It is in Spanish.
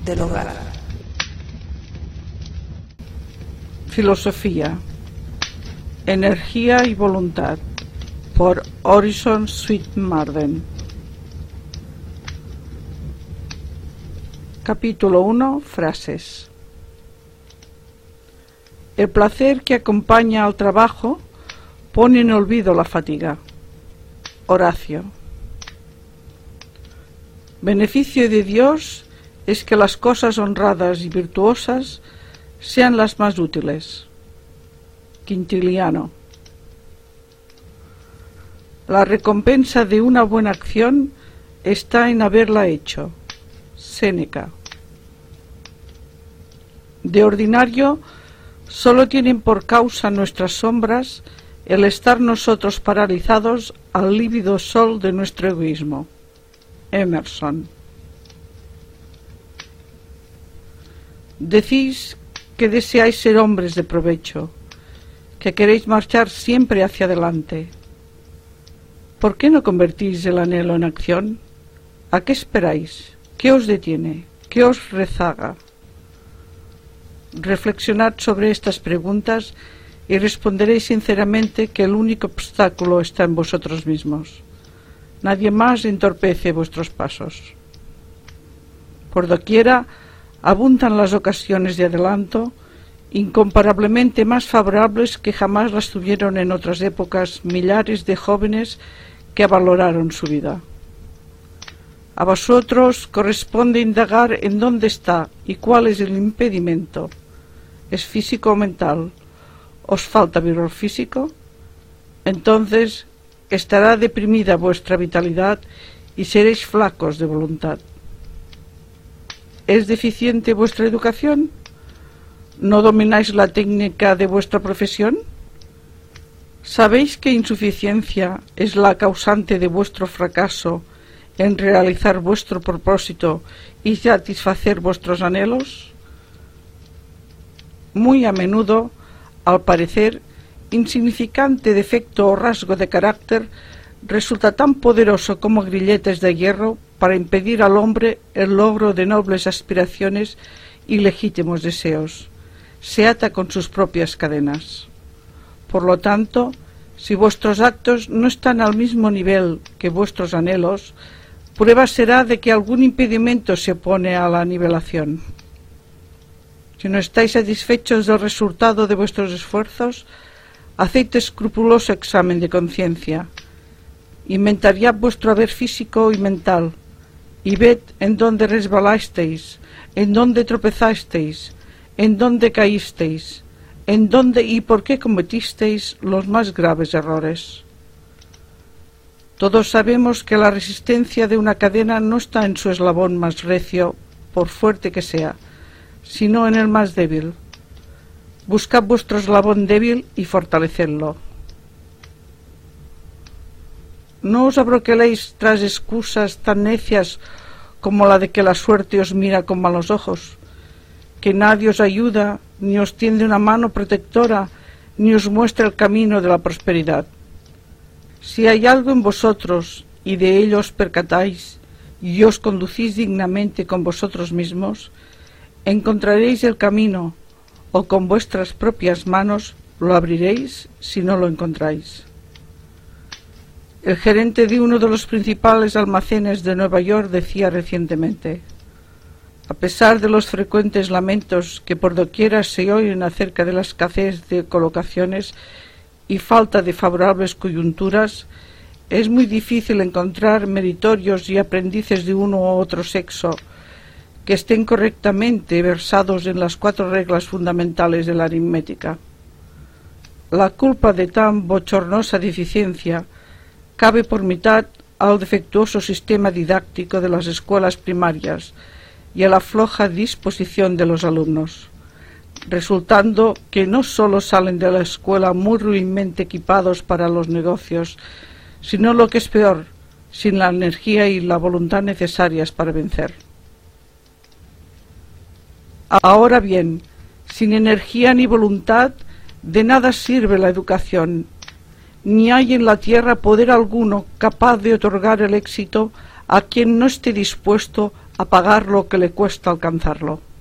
del hogar. Filosofía, energía y voluntad, por Orison Swett Marden. Capítulo 1. Frases. El placer que acompaña al trabajo pone en olvido la fatiga. Horacio. Beneficio de Dios es que las cosas honradas y virtuosas sean las más útiles. Quintiliano. La recompensa de una buena acción está en haberla hecho. Séneca. De ordinario, solo tienen por causa nuestras sombras el estar nosotros paralizados al lívido sol de nuestro egoísmo. Emerson. Decís que deseáis ser hombres de provecho, que queréis marchar siempre hacia adelante. ¿Por qué no convertís el anhelo en acción? ¿A qué esperáis? ¿Qué os detiene? ¿Qué os rezaga? Reflexionad sobre estas preguntas y responderéis sinceramente que el único obstáculo está en vosotros mismos. Nadie más entorpece vuestros pasos. Por doquiera abundan las ocasiones de adelanto, incomparablemente más favorables que jamás las tuvieron en otras épocas millares de jóvenes que valoraron su vida. A vosotros corresponde indagar en dónde está y cuál es el impedimento. ¿Es físico o mental? ¿Os falta vigor físico? Entonces estará deprimida vuestra vitalidad y seréis flacos de voluntad. ¿Es deficiente vuestra educación? ¿No domináis la técnica de vuestra profesión? ¿Sabéis que insuficiencia es la causante de vuestro fracaso en realizar vuestro propósito y satisfacer vuestros anhelos? Muy a menudo, al parecer, insignificante defecto o rasgo de carácter resulta tan poderoso como grilletes de hierro para impedir al hombre el logro de nobles aspiraciones y legítimos deseos. Se ata con sus propias cadenas. Por lo tanto, si vuestros actos no están al mismo nivel que vuestros anhelos, prueba será de que algún impedimento se opone a la nivelación. Si no estáis satisfechos del resultado de vuestros esfuerzos, haced escrupuloso examen de conciencia. Inventariad vuestro haber físico y mental, y ved en dónde resbalasteis, en dónde tropezasteis, en dónde caísteis, en dónde y por qué cometisteis los más graves errores. Todos sabemos que la resistencia de una cadena no está en su eslabón más recio, por fuerte que sea, sino en el más débil. Buscad vuestro eslabón débil y fortalecedlo. No os abroqueléis tras excusas tan necias como la de que la suerte os mira con malos ojos, que nadie os ayuda, ni os tiende una mano protectora, ni os muestra el camino de la prosperidad. Si hay algo en vosotros, y de ello os percatáis, y os conducís dignamente con vosotros mismos, encontraréis el camino, o con vuestras propias manos lo abriréis si no lo encontráis. El gerente de uno de los principales almacenes de Nueva York decía recientemente: a pesar de los frecuentes lamentos que por doquiera se oyen acerca de la escasez de colocaciones y falta de favorables coyunturas, es muy difícil encontrar meritorios y aprendices de uno u otro sexo que estén correctamente versados en las 4 reglas fundamentales de la aritmética. La culpa de tan bochornosa deficiencia cabe por mitad al defectuoso sistema didáctico de las escuelas primarias y a la floja disposición de los alumnos, resultando que no sólo salen de la escuela muy ruinmente equipados para los negocios, sino lo que es peor, sin la energía y la voluntad necesarias para vencer. Ahora bien, sin energía ni voluntad, de nada sirve la educación, ni hay en la tierra poder alguno capaz de otorgar el éxito a quien no esté dispuesto a pagar lo que le cuesta alcanzarlo.